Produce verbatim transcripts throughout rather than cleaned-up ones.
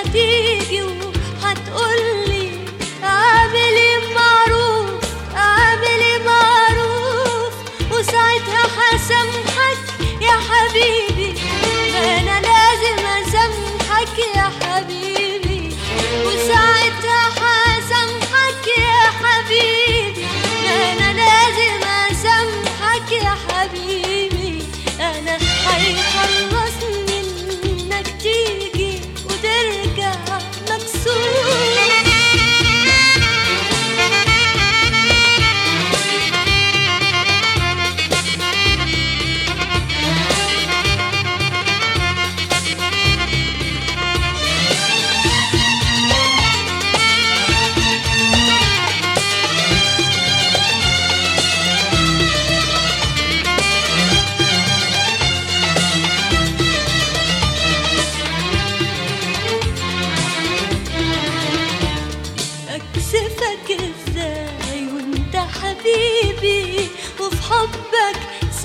هتيجي وهتقولي اعملي معروف اعملي معروف، وساعتها هسامحك يا حبيبي، ما انا لازم اسامحك يا حبيبي، وساعتها هسامحك يا حبيبي، ما انا لازم اسامحك يا حبيبي. انا هيخلصني انك تيجي وترجع مكسور. أكسفك ازاي وانت حبيبي، وفي حبك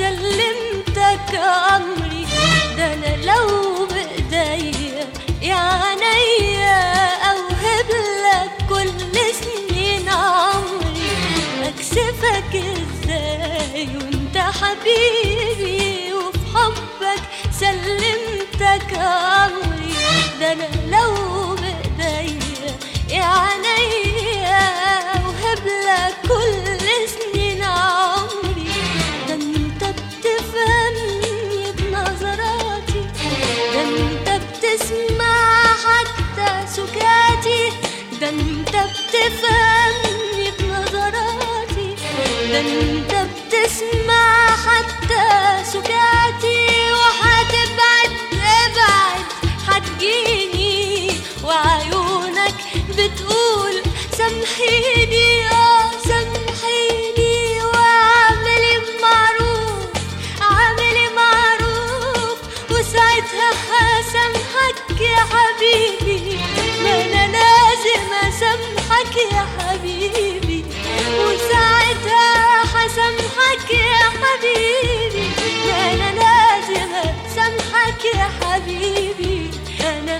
سلمتك أمري، ده أنا لو بإيديا يا عينيا أوهب لك كل سنين عمري. أكسفك ازاي وانت حبيبي، وفي حبك سلمتك أمري، ده أنا لو بإيديا يا عينيا أوهب لك كل سنين عمري. ده انت بتفهمني بنظراتي، ده انت بتسمع حتى سكاتي، ده انت بتفهمني بنظراتي، ده انت بتسمع حتى سكاتي، وهتبعد ابعد هتجيني، وعيونك بتقول سامحيني اه سامحيني، واعملي معروف اعملي معروف، وساعتها هسامحك يا حبيبي، ما انا لازم اسامحك يا حبيبي، وساعتها هسامحك يا حبيبي، ما انا لازم اسامحك يا حبيبي. انا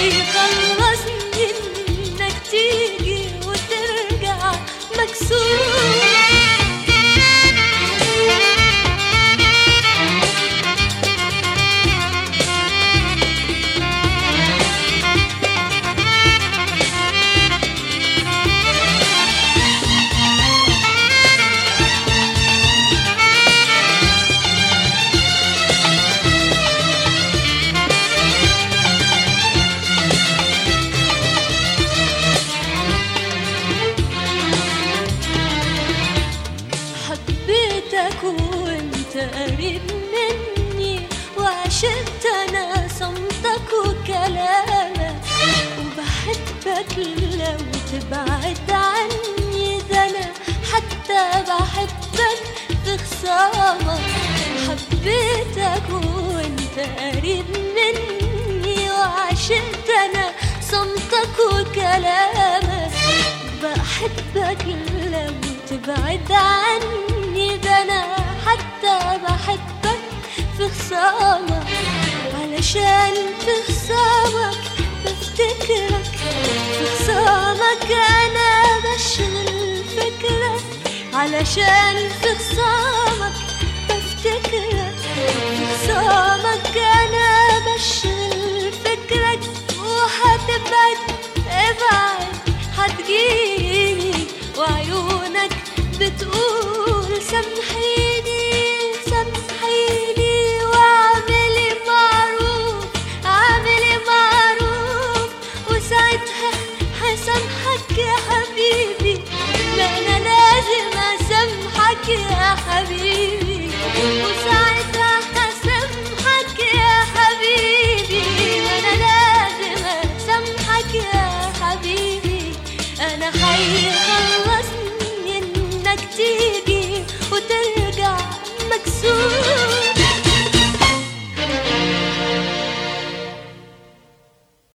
هيخلصني انك تيجي وترجع مكسور. حبيتك وانت قريب مني، وعشقت انا صمتك وكلامك، وبحبك لو تبعد عني، ده انا حتى بحبك في خصامك. حبيتك وانت قريب مني، وعشقت انا صمتك وكلامك، بحبك لو تبعد عني، ده انا حتى بحبك في خصامك، علشان في خصامك بفتكرك، في خصامك انا بشغل فكرك، علشان في خصامك بفتكرك، في خصامك انا بشغل فكرك، وهتبعد ابعد هتجيني، وعيونك بتقول سامحيني